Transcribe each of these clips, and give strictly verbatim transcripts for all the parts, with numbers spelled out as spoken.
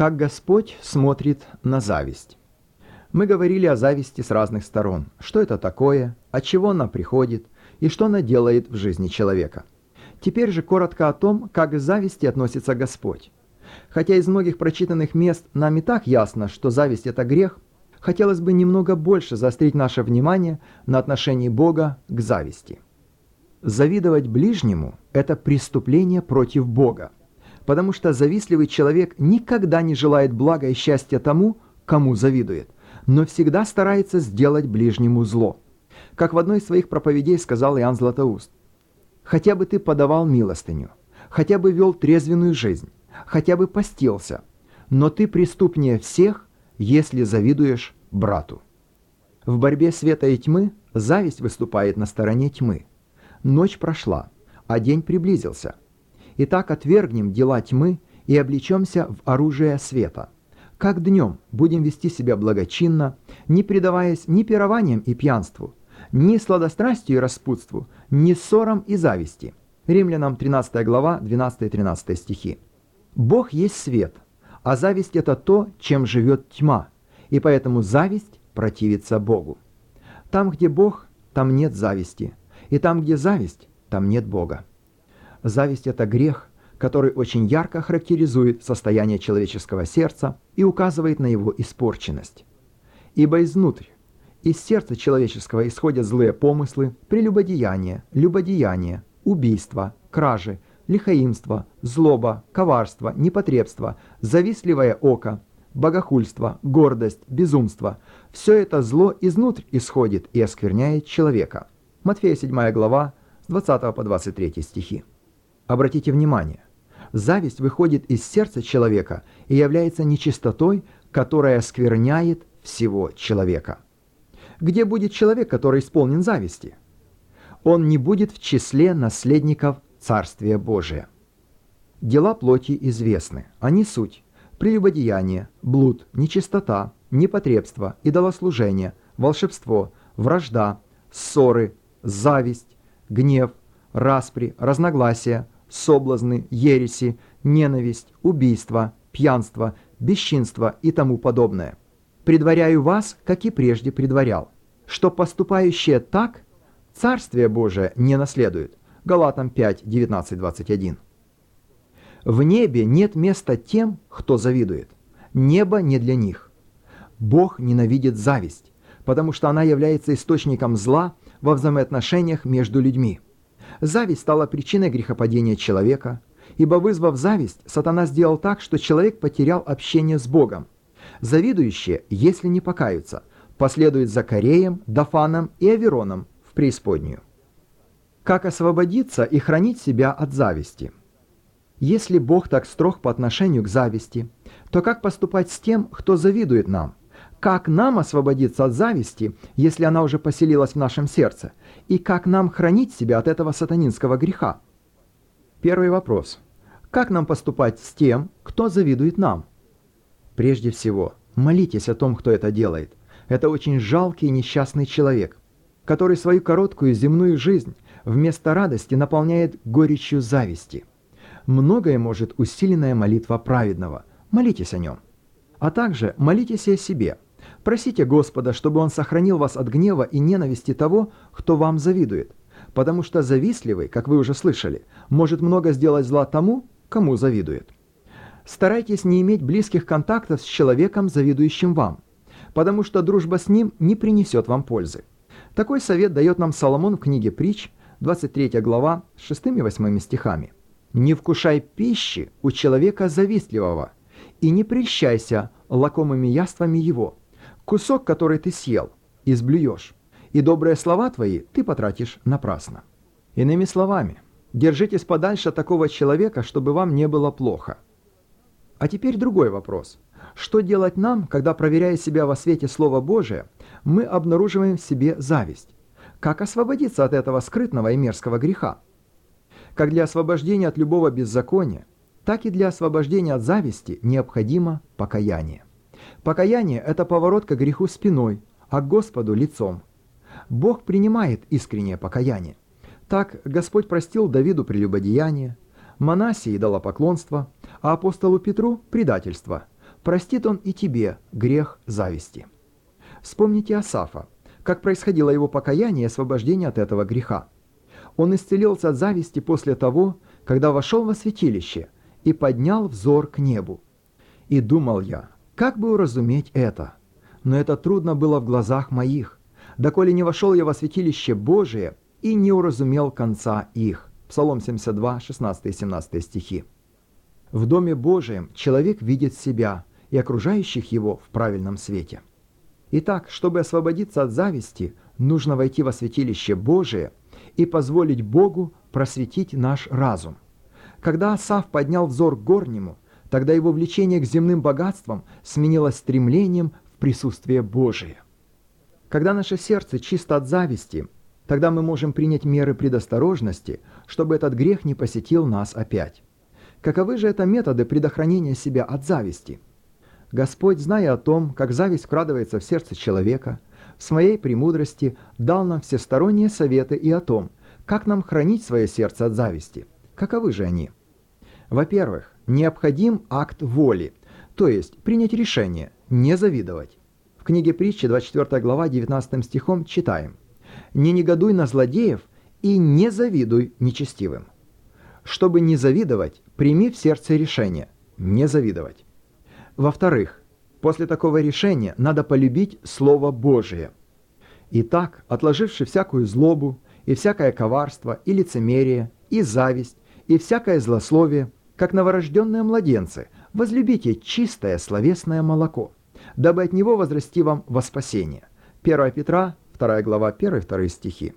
Как Господь смотрит на зависть. Мы говорили о зависти с разных сторон. Что это такое, от чего она приходит и что она делает в жизни человека. Теперь же коротко о том, как к зависти относится Господь. Хотя из многих прочитанных мест нам и так ясно, что зависть – это грех, хотелось бы немного больше заострить наше внимание на отношении Бога к зависти. Завидовать ближнему – это преступление против Бога, потому что завистливый человек никогда не желает блага и счастья тому, кому завидует, но всегда старается сделать ближнему зло. Как в одной из своих проповедей сказал Иоанн Златоуст: «Хотя бы ты подавал милостыню, хотя бы вел трезвенную жизнь, хотя бы постился, но ты преступнее всех, если завидуешь брату». В борьбе света и тьмы зависть выступает на стороне тьмы. Ночь прошла, а день приблизился. Итак, отвергнем дела тьмы и облечемся в оружие света. Как днем будем вести себя благочинно, не предаваясь ни пированиям и пьянству, ни сладострастию и распутству, ни ссорам и зависти. Римлянам тринадцатая глава, двенадцатый-тринадцатый стихи. Бог есть свет, а зависть – это то, чем живет тьма, и поэтому зависть противится Богу. Там, где Бог, там нет зависти, и там, где зависть, там нет Бога. Зависть – это грех, который очень ярко характеризует состояние человеческого сердца и указывает на его испорченность. Ибо изнутрь, из сердца человеческого исходят злые помыслы, прелюбодеяние, любодеяние, убийство, кражи, лихоимство, злоба, коварство, непотребство, завистливое око, богохульство, гордость, безумство. Все это зло изнутрь исходит и оскверняет человека. Матфея седьмая глава, с двадцатого по двадцать третий стихи. Обратите внимание, зависть выходит из сердца человека и является нечистотой, которая оскверняет всего человека. Где будет человек, который исполнен зависти? Он не будет в числе наследников Царствия Божия. Дела плоти известны. Они суть: прелюбодеяние, блуд, нечистота, непотребство, идолослужение, волшебство, вражда, ссоры, зависть, гнев, распри, разногласия, соблазны, ереси, ненависть, убийство, пьянство, бесчинство и тому подобное. Предваряю вас, как и прежде предварял, что поступающие так Царствие Божие не наследует. Галатам пять, девятнадцать, двадцать один. В небе нет места тем, кто завидует. Небо не для них. Бог ненавидит зависть, потому что она является источником зла во взаимоотношениях между людьми. Зависть стала причиной грехопадения человека, ибо, вызвав зависть, сатана сделал так, что человек потерял общение с Богом. Завидующие, если не покаются, последуют за Кореем, Дафаном и Авероном в преисподнюю. Как освободиться и хранить себя от зависти? Если Бог так строг по отношению к зависти, то как поступать с тем, кто завидует нам? Как нам освободиться от зависти, если она уже поселилась в нашем сердце? И как нам хранить себя от этого сатанинского греха? Первый вопрос. Как нам поступать с тем, кто завидует нам? Прежде всего, молитесь о том, кто это делает. Это очень жалкий и несчастный человек, который свою короткую земную жизнь вместо радости наполняет горечью зависти. Многое может усиленная молитва праведного. Молитесь о нем. А также молитесь и о себе. Просите Господа, чтобы Он сохранил вас от гнева и ненависти того, кто вам завидует. Потому что завистливый, как вы уже слышали, может много сделать зла тому, кому завидует. Старайтесь не иметь близких контактов с человеком, завидующим вам, потому что дружба с ним не принесет вам пользы. Такой совет дает нам Соломон в книге Притч, двадцать третья глава, с шестым и восьмым стихами. «Не вкушай пищи у человека завистливого, и не прельщайся лакомыми яствами его. Кусок, который ты съел, изблюешь, и добрые слова твои ты потратишь напрасно». Иными словами, держитесь подальше от такого человека, чтобы вам не было плохо. А теперь другой вопрос. Что делать нам, когда, проверяя себя во свете Слова Божия, мы обнаруживаем в себе зависть? Как освободиться от этого скрытного и мерзкого греха? Как для освобождения от любого беззакония, так и для освобождения от зависти необходимо покаяние. Покаяние – это поворот к греху спиной, а к Господу лицом. Бог принимает искреннее покаяние. Так Господь простил Давиду прелюбодеяние, Манасии идолопоклонство, а апостолу Петру – предательство. простит Он и тебе грех зависти. Вспомните Асафа, как происходило его покаяние и освобождение от этого греха. Он исцелился от зависти после того, когда вошел во святилище и поднял взор к небу. И думал я, как бы уразуметь это? Но это трудно было в глазах моих, доколе не вошел я во святилище Божие и не уразумел конца их. Псалом семьдесят два, шестнадцатый и семнадцатый стихи. В Доме Божием человек видит себя и окружающих его в правильном свете. Итак, чтобы освободиться от зависти, нужно войти во святилище Божие и позволить Богу просветить наш разум. Когда Асаф поднял взор к горнему, тогда его влечение к земным богатствам сменилось стремлением в присутствие Божие. Когда наше сердце чисто от зависти, тогда мы можем принять меры предосторожности, чтобы этот грех не посетил нас опять. Каковы же это методы предохранения себя от зависти? Господь, зная о том, как зависть вкрадывается в сердце человека, в своей премудрости дал нам всесторонние советы и о том, как нам хранить свое сердце от зависти. Каковы же они? Во-первых, необходим акт воли, то есть принять решение не завидовать. В книге Притчи, двадцать четвёртая глава, девятнадцатым стихом читаем: «Не негодуй на злодеев и не завидуй нечестивым». Чтобы не завидовать, прими в сердце решение не завидовать. Во-вторых, после такого решения надо полюбить Слово Божие. Итак, отложивши всякую злобу, и всякое коварство, и лицемерие, и зависть, и всякое злословие, как новорожденные младенцы, возлюбите чистое словесное молоко, дабы от него возрасти вам во спасение. первое Петра, вторая глава, первый-второй стихи.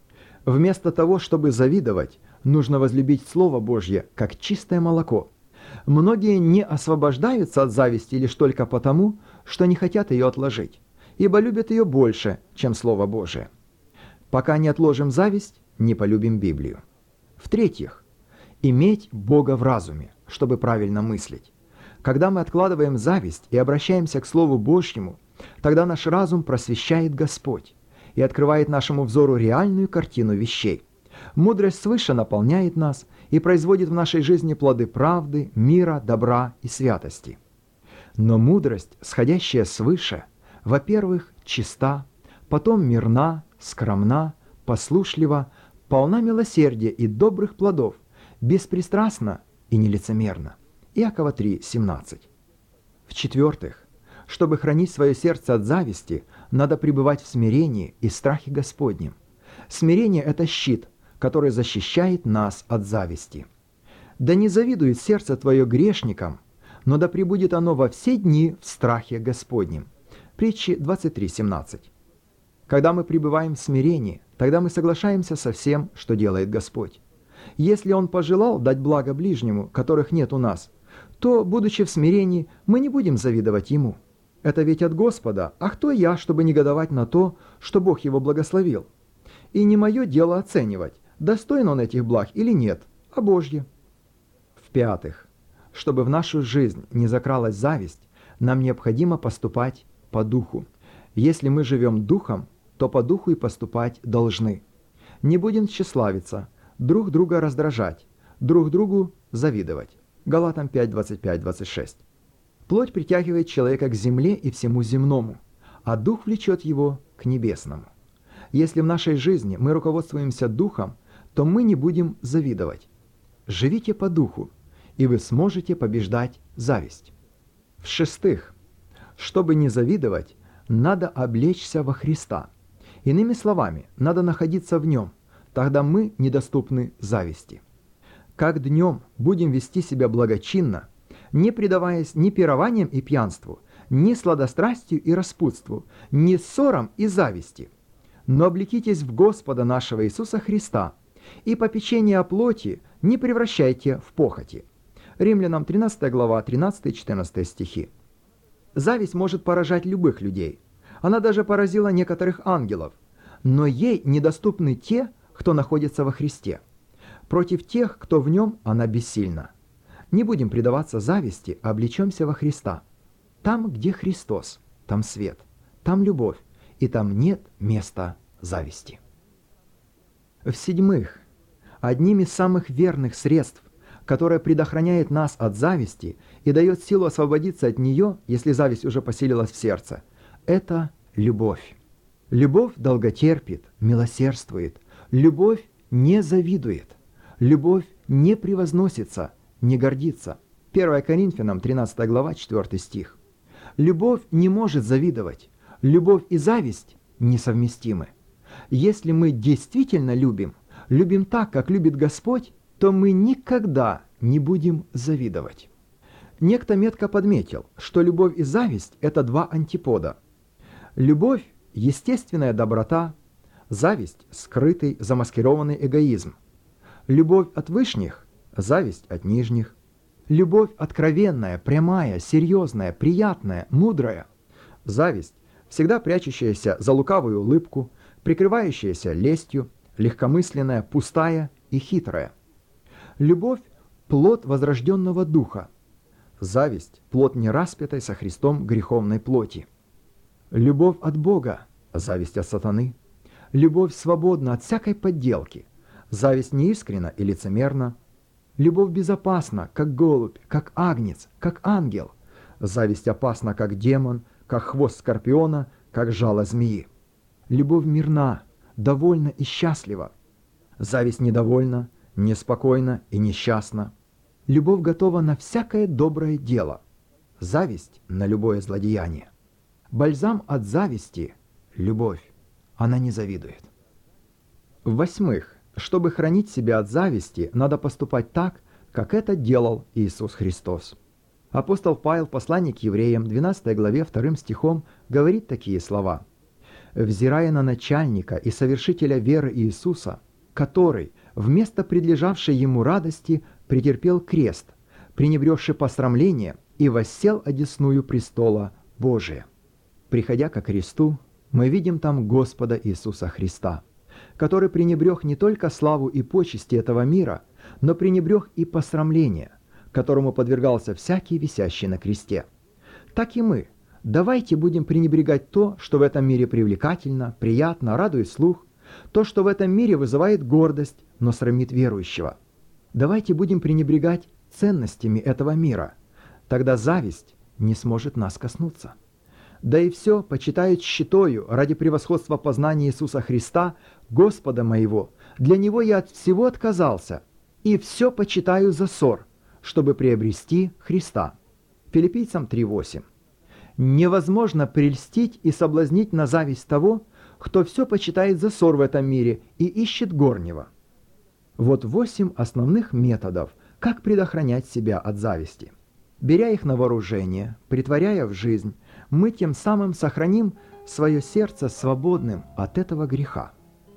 Вместо того, чтобы завидовать, нужно возлюбить Слово Божье, как чистое молоко. Многие не освобождаются от зависти лишь только потому, что не хотят ее отложить, ибо любят ее больше, чем Слово Божие. Пока не отложим зависть, не полюбим Библию. В-третьих, иметь Бога в разуме, чтобы правильно мыслить. Когда мы откладываем зависть и обращаемся к Слову Божьему, тогда наш разум просвещает Господь и открывает нашему взору реальную картину вещей. Мудрость свыше наполняет нас и производит в нашей жизни плоды правды, мира, добра и святости. Но мудрость, сходящая свыше, во-первых, чиста, потом мирна, скромна, послушлива, полна милосердия и добрых плодов, беспристрастна и нелицемерна. Иакова три, семнадцать. В-четвертых, чтобы хранить свое сердце от зависти, надо пребывать в смирении и страхе Господнем. Смирение – это щит, который защищает нас от зависти. Да не завидует сердце твое грешникам, но да пребудет оно во все дни в страхе Господнем. Притчи двадцать три, семнадцать. Когда мы пребываем в смирении, тогда мы соглашаемся со всем, что делает Господь. Если Он пожелал дать благо ближнему, которых нет у нас, то, будучи в смирении, мы не будем завидовать Ему. Это ведь от Господа, а кто я, чтобы негодовать на то, что Бог его благословил? И не мое дело оценивать, достоин он этих благ или нет, а Божье. В-пятых, чтобы в нашу жизнь не закралась зависть, нам необходимо поступать по духу. Если мы живем духом, то по духу и поступать должны. Не будем тщеславиться, друг друга раздражать, друг другу завидовать. Галатам пять, двадцать пять, двадцать шесть. Плоть притягивает человека к земле и всему земному, а дух влечет его к небесному. Если в нашей жизни мы руководствуемся духом, то мы не будем завидовать. Живите по духу, и вы сможете побеждать зависть. В-шестых, чтобы не завидовать, надо облечься во Христа. Иными словами, надо находиться в Нем, тогда мы недоступны зависти. Как днем будем вести себя благочинно, не предаваясь ни пированиям и пьянству, ни сладострастию и распутству, ни ссорам и зависти. Но облекитесь в Господа нашего Иисуса Христа, и попечение о плоти не превращайте в похоти. Римлянам тринадцатая глава, тринадцатый-четырнадцатый стихи. Зависть может поражать любых людей. Она даже поразила некоторых ангелов. Но ей недоступны те, кто находится во Христе. Против тех, кто в Нем, она бессильна. Не будем предаваться зависти, а облечемся во Христа. Там, где Христос, там свет, там любовь, и там нет места зависти. В-седьмых, одним из самых верных средств которая предохраняет нас от зависти и дает силу освободиться от нее, если зависть уже поселилась в сердце, это любовь. Любовь долготерпит, милосердствует. Любовь не завидует. Любовь не превозносится, не гордится. первое Коринфянам, тринадцатая глава, четвёртый стих. Любовь не может завидовать. Любовь и зависть несовместимы. Если мы действительно любим, любим так, как любит Господь, то мы никогда не будем завидовать. Некто метко подметил, что любовь и зависть – это два антипода. Любовь – естественная доброта, зависть – скрытый, замаскированный эгоизм. Любовь от вышних – зависть от нижних. Любовь откровенная, прямая, серьезная, приятная, мудрая. Зависть – всегда прячущаяся за лукавую улыбку, прикрывающаяся лестью, легкомысленная, пустая и хитрая. Любовь – плод возрожденного духа. Зависть – плод нераспятой со Христом греховной плоти. Любовь от Бога, зависть от сатаны. Любовь свободна от всякой подделки. Зависть неискренна и лицемерна. Любовь безопасна, как голубь, как агнец, как ангел. Зависть опасна, как демон, как хвост скорпиона, как жало змеи. Любовь мирна, довольна и счастлива. Зависть недовольна, неспокойна и несчастна. Любовь готова на всякое доброе дело. Зависть на любое злодеяние. Бальзам от зависти – любовь. Она не завидует. В-восьмых, чтобы хранить себя от зависти, надо поступать так, как это делал Иисус Христос. Апостол Павел, послание к евреям, двенадцатой главе, вторым стихом, говорит такие слова. «Взирая на начальника и совершителя веры Иисуса, который, вместо предлежавшей ему радости, претерпел крест, пренебрегши посрамление, и воссел одесную престола Божия». Приходя ко кресту, мы видим там Господа Иисуса Христа, который пренебрег не только славу и почести этого мира, но пренебрег и посрамление, которому подвергался всякий висящий на кресте. Так и мы. Давайте будем пренебрегать то, что в этом мире привлекательно, приятно, радует слух, то, что в этом мире вызывает гордость, но срамит верующего. Давайте будем пренебрегать ценностями этого мира. Тогда зависть не сможет нас коснуться. Да и все почитают щитою ради превосходства познания Иисуса Христа, Господа моего. Для Него я от всего отказался, и все почитаю за ссор, чтобы приобрести Христа. Филиппийцам три восемь. Невозможно прельстить и соблазнить на зависть того, кто все почитает за ссор в этом мире и ищет горнего. Вот восемь основных методов, как предохранять себя от зависти. Беря их на вооружение, притворяя в жизнь, мы тем самым сохраним свое сердце свободным от этого греха.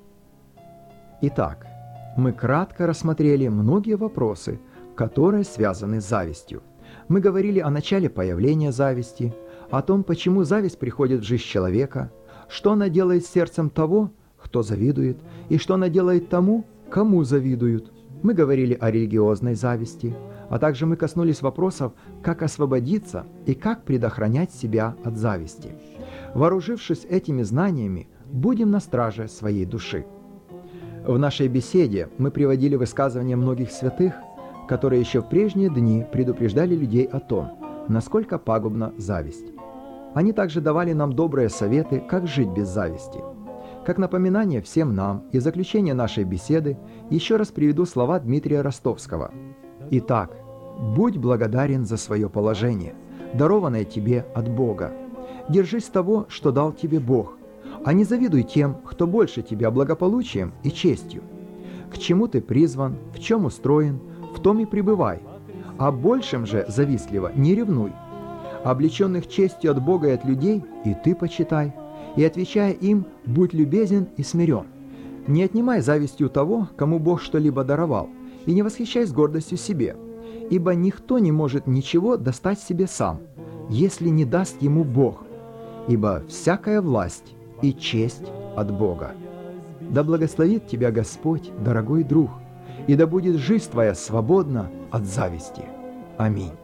Итак, мы кратко рассмотрели многие вопросы, которые связаны с завистью. Мы говорили о начале появления зависти, о том, почему зависть приходит в жизнь человека, что она делает с сердцем того, кто завидует, и что она делает тому, кому завидуют. Мы говорили о религиозной зависти, а также мы коснулись вопросов, как освободиться и как предохранять себя от зависти. Вооружившись этими знаниями, будем на страже своей души. В нашей беседе мы приводили высказывания многих святых, которые еще в прежние дни предупреждали людей о том, насколько пагубна зависть. Они также давали нам добрые советы, как жить без зависти. Как напоминание всем нам и заключение нашей беседы еще раз приведу слова Дмитрия Ростовского. «Итак, будь благодарен за свое положение, дарованное тебе от Бога. Держись того, что дал тебе Бог, а не завидуй тем, кто больше тебя благополучием и честью. К чему ты призван, в чем устроен, в том и пребывай, а большим же завистливо не ревнуй. Облеченных честью от Бога и от людей и ты почитай, и, отвечая им, будь любезен и смирен. Не отнимай завистью того, кому Бог что-либо даровал, и не восхищай с гордостью себе, ибо никто не может ничего достать себе сам, если не даст ему Бог, ибо всякая власть и честь от Бога. Да благословит тебя Господь, дорогой друг, и да будет жизнь твоя свободна от зависти. Аминь.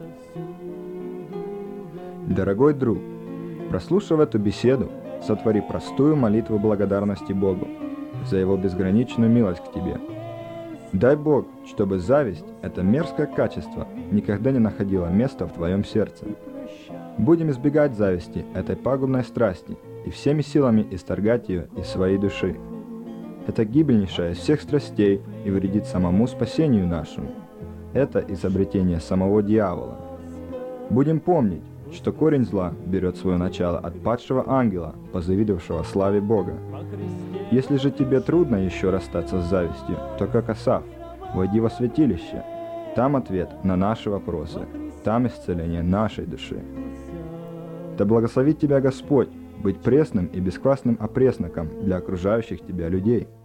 Дорогой друг, прослушав эту беседу, сотвори простую молитву благодарности Богу за Его безграничную милость к тебе. Дай Бог, чтобы зависть, это мерзкое качество, никогда не находило места в твоем сердце. Будем избегать зависти, этой пагубной страсти, и всеми силами исторгать ее из своей души. Это гибельнейшая из всех страстей и вредит самому спасению нашему. Это изобретение самого дьявола. Будем помнить, что корень зла берет свое начало от падшего ангела, позавидовавшего славе Бога. Если же тебе трудно еще расстаться с завистью, то как Асаф, войди во святилище. Там ответ на наши вопросы, там исцеление нашей души. Да благословит тебя Господь быть пресным и бесквасным опресноком для окружающих тебя людей.